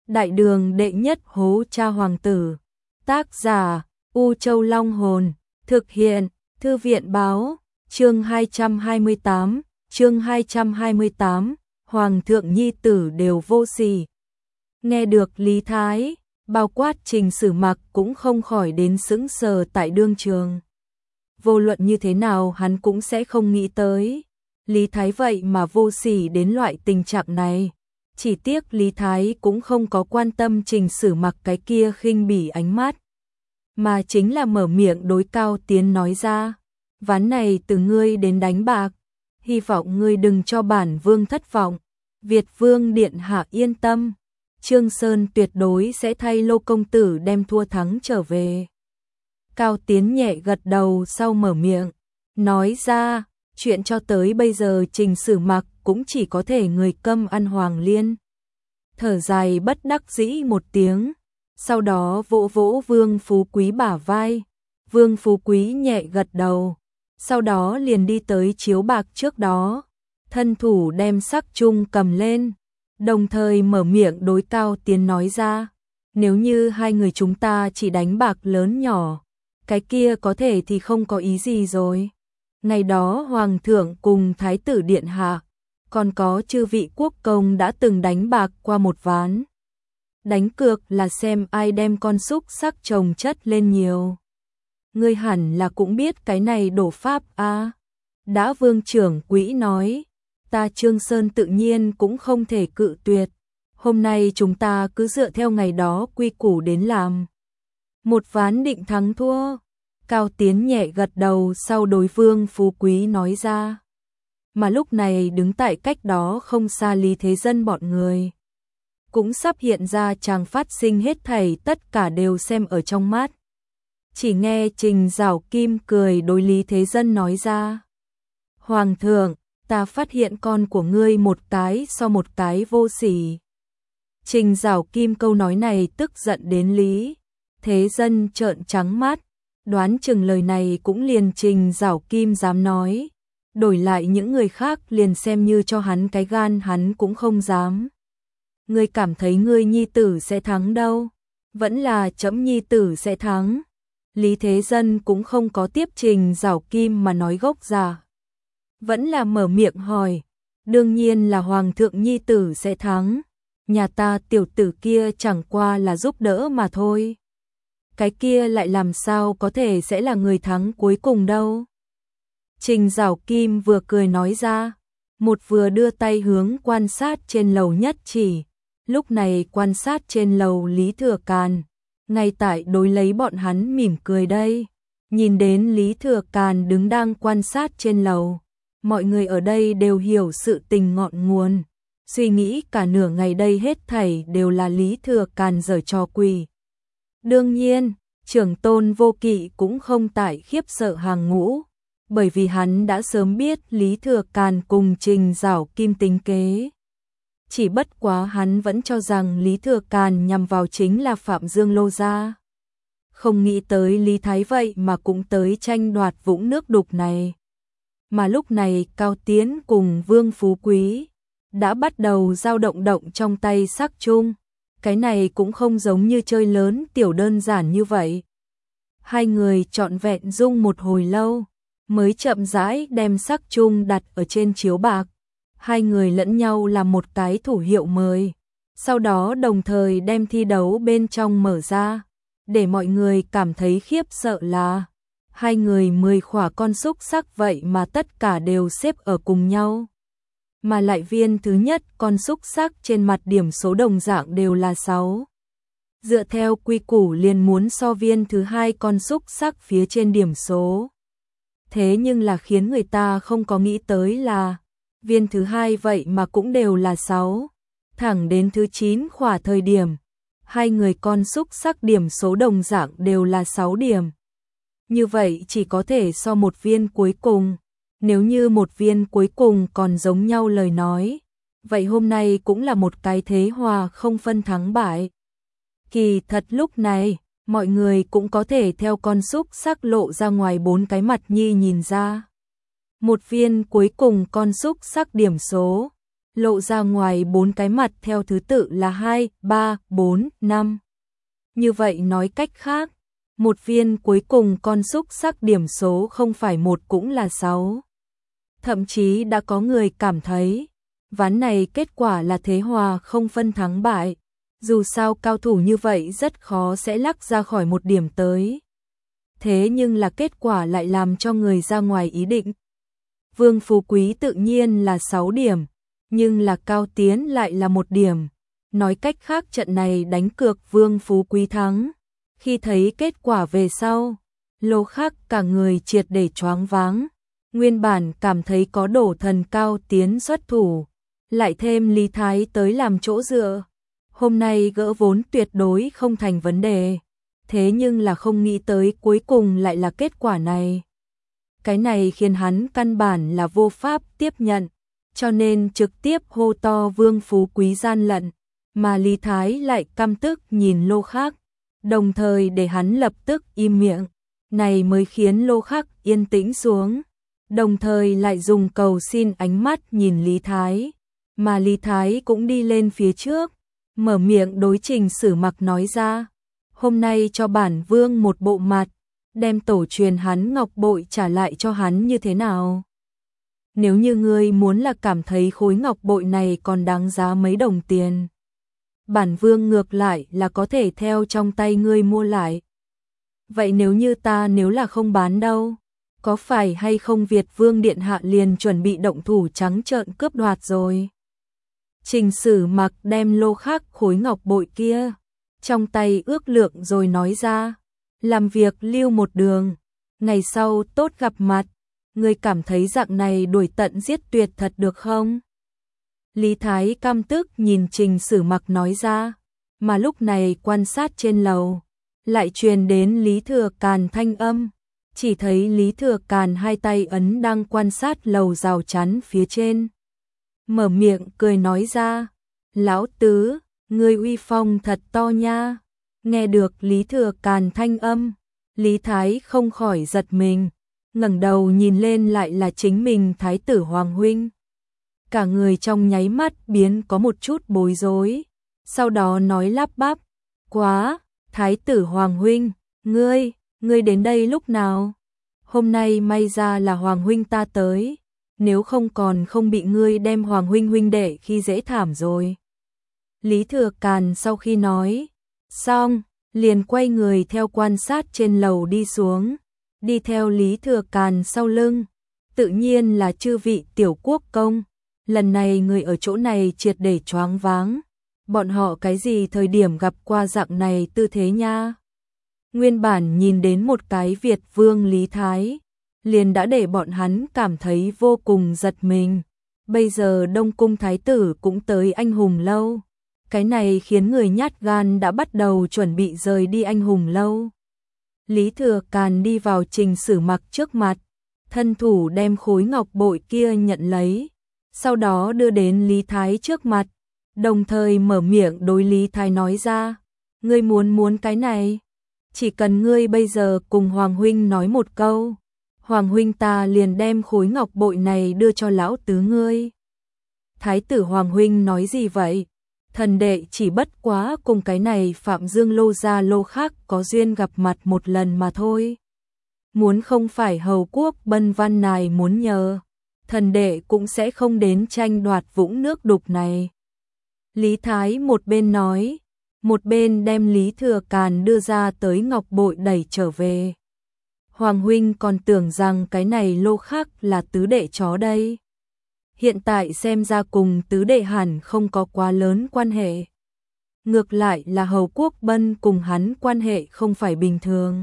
Đại đường đệ nhất hố cha hoàng tử. Tác giả U Châu Long Hồn. Thực hiện Thư viện Báo. Chương 228. Hoàng thượng nhi tử đều vô sỉ. Nghe được Lý Thái, bao quát Trình Sử Mặc cũng không khỏi đến sững sờ tại đương trường. Vô luận như thế nào hắn cũng sẽ không nghĩ tới. Lý Thái vậy mà vô sỉ đến loại tình trạng này. Chỉ tiếc Lý Thái cũng không có quan tâm Trình Sử Mặc cái kia khinh bỉ ánh mắt, mà chính là mở miệng đối Cao Tiến nói ra, ván này từ ngươi đến đánh bạc, hy vọng ngươi đừng cho bản vương thất vọng. Việt vương điện hạ yên tâm, Trương Sơn tuyệt đối sẽ thay Lô công tử đem thua thắng trở về. Cao Tiến nhẹ gật đầu sau mở miệng, nói ra, chuyện cho tới bây giờ Trình Sử Mặc cũng chỉ có thể người câm ăn hoàng liên. Thở dài bất đắc dĩ một tiếng, sau đó vỗ vỗ Vương Phú Quý bả vai. Vương Phú Quý nhẹ gật đầu, sau đó liền đi tới chiếu bạc trước đó, thân thủ đem sắc chung cầm lên, đồng thời mở miệng đối Cao Tiến nói ra, nếu như hai người chúng ta chỉ đánh bạc lớn nhỏ, cái kia có thể thì không có ý gì rồi. Ngày đó Hoàng thượng cùng Thái tử Điện Hạ, còn có chư vị quốc công đã từng đánh bạc qua một ván. Đánh cược là xem ai đem con xúc sắc chồng chất lên nhiều. Ngươi hẳn là cũng biết cái này đổ pháp a. Đã Vương trưởng quỹ nói, ta Trương Sơn tự nhiên cũng không thể cự tuyệt. Hôm nay chúng ta cứ dựa theo ngày đó quy củ đến làm. Một ván định thắng thua. Cao Tiến nhẹ gật đầu sau đối Vương Phú Quý nói ra. Mà lúc này đứng tại cách đó không xa Lý Thế Dân bọn người, cũng sắp hiện ra chàng phát sinh hết thảy tất cả đều xem ở trong mắt. Chỉ nghe Trình Giảo Kim cười đối Lý Thế Dân nói ra. Hoàng thượng, ta phát hiện con của ngươi một cái so một cái vô sỉ. Trình Giảo Kim câu nói này tức giận đến Lý Thế Dân trợn trắng mắt, đoán chừng lời này cũng liền Trình Giảo Kim dám nói. Đổi lại những người khác liền xem như cho hắn cái gan hắn cũng không dám. Ngươi cảm thấy ngươi nhi tử sẽ thắng đâu, vẫn là trẫm nhi tử sẽ thắng. Lý Thế Dân cũng không có tiếp Trình Giảo Kim mà nói gốc giả, vẫn là mở miệng hỏi, đương nhiên là Hoàng thượng nhi tử sẽ thắng, nhà ta tiểu tử kia chẳng qua là giúp đỡ mà thôi. Cái kia lại làm sao có thể sẽ là người thắng cuối cùng đâu. Trình Giảo Kim vừa cười nói ra, một vừa đưa tay hướng quan sát trên lầu nhất chỉ. Lúc này quan sát trên lầu Lý Thừa Càn, ngay tại đối lấy bọn hắn mỉm cười đây. Nhìn đến Lý Thừa Càn đứng đang quan sát trên lầu, mọi người ở đây đều hiểu sự tình ngọn nguồn. Suy nghĩ cả nửa ngày đây hết thảy đều là Lý Thừa Càn giở trò quỷ. Đương nhiên, Trưởng Tôn Vô Kỵ cũng không tại khiếp sợ hàng ngũ, bởi vì hắn đã sớm biết Lý Thừa Càn cùng Trình Giảo Kim tính kế. Chỉ bất quá hắn vẫn cho rằng Lý Thừa Càn nhằm vào chính là Phạm Dương Lô gia. Không nghĩ tới Lý Thái vậy mà cũng tới tranh đoạt vũng nước đục này. Mà lúc này Cao Tiến cùng Vương Phú Quý đã bắt đầu dao động trong tay sắc chung. Cái này cũng không giống như chơi lớn tiểu đơn giản như vậy. Hai người trọn vẹn dung một hồi lâu, mới chậm rãi đem sắc chung đặt ở trên chiếu bạc. Hai người lẫn nhau làm một cái thủ hiệu mời, sau đó đồng thời đem thi đấu bên trong mở ra, để mọi người cảm thấy khiếp sợ là hai người 10 khỏa con xúc sắc vậy mà tất cả đều xếp ở cùng nhau. Mà lại viên thứ nhất con xúc sắc trên mặt điểm số đồng dạng đều là 6. Dựa theo quy củ liền muốn so viên thứ hai con xúc sắc phía trên điểm số. Thế nhưng là khiến người ta không có nghĩ tới là viên thứ hai vậy mà cũng đều là 6. Thẳng đến thứ 9 khỏa thời điểm, hai người con xúc sắc điểm số đồng dạng đều là 6 điểm. Như vậy chỉ có thể so một viên cuối cùng. Nếu như một viên cuối cùng còn giống nhau lời nói, vậy hôm nay cũng là một cái thế hòa không phân thắng bại. Kỳ thật lúc này, mọi người cũng có thể theo con xúc sắc lộ ra ngoài 4 cái mặt nhi nhìn ra. Một viên cuối cùng con xúc sắc điểm số lộ ra ngoài 4 cái mặt theo thứ tự là 2, 3, 4, 5. Như vậy nói cách khác, một viên cuối cùng con xúc sắc điểm số không phải 1 cũng là 6. Thậm chí đã có người cảm thấy, ván này kết quả là thế hòa không phân thắng bại. Dù sao cao thủ như vậy rất khó sẽ lắc ra khỏi một điểm tới. Thế nhưng là kết quả lại làm cho người ra ngoài ý định. Vương Phú Quý tự nhiên là 6 điểm, nhưng là Cao Tiến lại là 1 điểm. Nói cách khác trận này đánh cược Vương Phú Quý thắng. Khi thấy kết quả về sau, Lô Khắc cả người triệt để choáng váng. Nguyên bản cảm thấy có đổ thần Cao Tiến xuất thủ, lại thêm Lý Thái tới làm chỗ dựa. Hôm nay gỡ vốn tuyệt đối không thành vấn đề. Thế nhưng là không nghĩ tới cuối cùng lại là kết quả này. Cái này khiến hắn căn bản là vô pháp tiếp nhận, cho nên trực tiếp hô to Vương Phú Quý gian lận, mà Lý Thái lại căm tức nhìn Lô Khắc, đồng thời để hắn lập tức im miệng. Này mới khiến Lô Khắc yên tĩnh xuống, đồng thời lại dùng cầu xin ánh mắt nhìn Lý Thái, mà Lý Thái cũng đi lên phía trước, mở miệng đối Trình Sử Mặc nói ra, hôm nay cho bản vương một bộ mặt, đem tổ truyền hắn ngọc bội trả lại cho hắn như thế nào? Nếu như ngươi muốn là cảm thấy khối ngọc bội này còn đáng giá mấy đồng tiền, bản vương ngược lại là có thể theo trong tay ngươi mua lại. Vậy nếu là không bán đâu, có phải hay không Việt Vương Điện Hạ liền chuẩn bị động thủ trắng trợn cướp đoạt rồi? Trình Sử Mặc đem Lô Khắc khối ngọc bội kia trong tay ước lượng rồi nói ra, làm việc lưu một đường, ngày sau tốt gặp mặt, ngươi cảm thấy dạng này đuổi tận giết tuyệt thật được không? Lý Thái căm tức nhìn Trình Sử Mặc nói ra, mà lúc này quan sát trên lầu, lại truyền đến Lý Thừa Càn thanh âm, chỉ thấy Lý Thừa Càn hai tay ấn đang quan sát lầu rào chắn phía trên. Mở miệng cười nói ra, lão tứ, ngươi uy phong thật to nha. Nghe được Lý Thừa Càn thanh âm, Lý Thái không khỏi giật mình, ngẩng đầu nhìn lên lại là chính mình Thái tử Hoàng huynh. Cả người trong nháy mắt biến có một chút bối rối, sau đó nói lắp bắp, quá, Thái tử Hoàng huynh, ngươi đến đây lúc nào? Hôm nay may ra là Hoàng huynh ta tới, nếu không còn không bị ngươi đem Hoàng huynh huynh đệ khi dễ thảm rồi. Lý Thừa Càn sau khi nói xong, liền quay người theo quan sát trên lầu đi xuống, đi theo Lý Thừa Càn sau lưng, tự nhiên là chư vị tiểu quốc công. Lần này người ở chỗ này triệt để choáng váng, bọn họ cái gì thời điểm gặp qua dạng này tư thế nha. Nguyên bản nhìn đến một cái Việt Vương Lý Thái, liền đã để bọn hắn cảm thấy vô cùng giật mình. Bây giờ Đông Cung Thái tử cũng tới Anh Hùng Lâu. Cái này khiến người nhát gan đã bắt đầu chuẩn bị rời đi Anh Hùng Lâu. Lý Thừa Càn đi vào Trình Sử Mặc trước mặt, thân thủ đem khối ngọc bội kia nhận lấy, sau đó đưa đến Lý Thái trước mặt, đồng thời mở miệng đối Lý Thái nói ra, ngươi muốn cái này, chỉ cần ngươi bây giờ cùng Hoàng huynh nói một câu, Hoàng huynh ta liền đem khối ngọc bội này đưa cho lão tứ ngươi. Thái tử Hoàng huynh nói gì vậy? Thần đệ chỉ bất quá cùng cái này Phạm Dương Lô gia Lô Khắc có duyên gặp mặt một lần mà thôi. Muốn không phải hầu quốc Bân Văn này muốn nhờ, thần đệ cũng sẽ không đến tranh đoạt vũng nước đục này. Lý Thái một bên nói, một bên đem Lý Thừa Càn đưa ra tới ngọc bội đẩy trở về. Hoàng huynh còn tưởng rằng cái này Lô Khắc là tứ đệ chó đây. Hiện tại xem ra cùng tứ đệ hẳn không có quá lớn quan hệ. Ngược lại là hầu quốc Bân cùng hắn quan hệ không phải bình thường.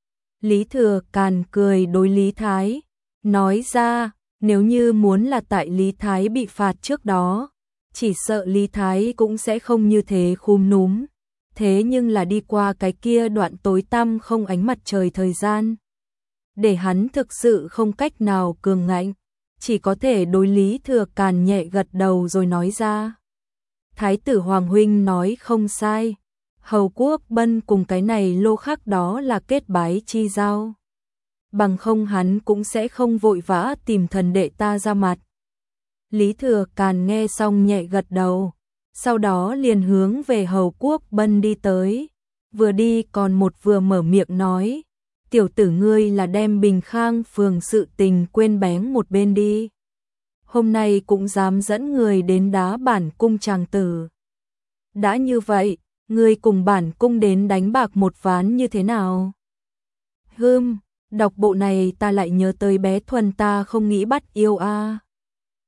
Lý Thừa Càn cười đối Lý Thái, nói ra, nếu như muốn là tại Lý Thái bị phạt trước đó, chỉ sợ Lý Thái cũng sẽ không như thế khúm núm. Thế nhưng là đi qua cái kia đoạn tối tăm không ánh mặt trời thời gian, để hắn thực sự không cách nào cường ngạnh, chỉ có thể đối Lý Thừa Càn nhẹ gật đầu rồi nói ra. Thái tử Hoàng huynh nói không sai, hầu quốc Bân cùng cái này Lô Khắc đó là kết bái chi giao. Bằng không hắn cũng sẽ không vội vã tìm thần đệ ta ra mặt. Lý Thừa Càn nghe xong nhẹ gật đầu, sau đó liền hướng về Hầu Quốc Bân đi tới, vừa đi còn vừa mở miệng nói, tiểu tử ngươi là đem Bình Khang phường sự tình quên bén một bên đi. Hôm nay cũng dám dẫn người đến đá bản cung chàng tử. Đã như vậy, ngươi cùng bản cung đến đánh bạc một ván như thế nào? Đọc bộ này ta lại nhớ tới bé Thuần ta không nghĩ bắt yêu a.